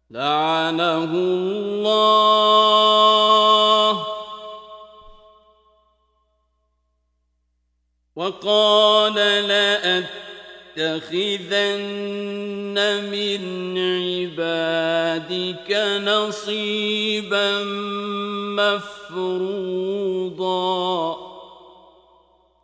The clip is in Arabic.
لعنه الله وقال لأتخذن من عبادك نصيبا مفروضا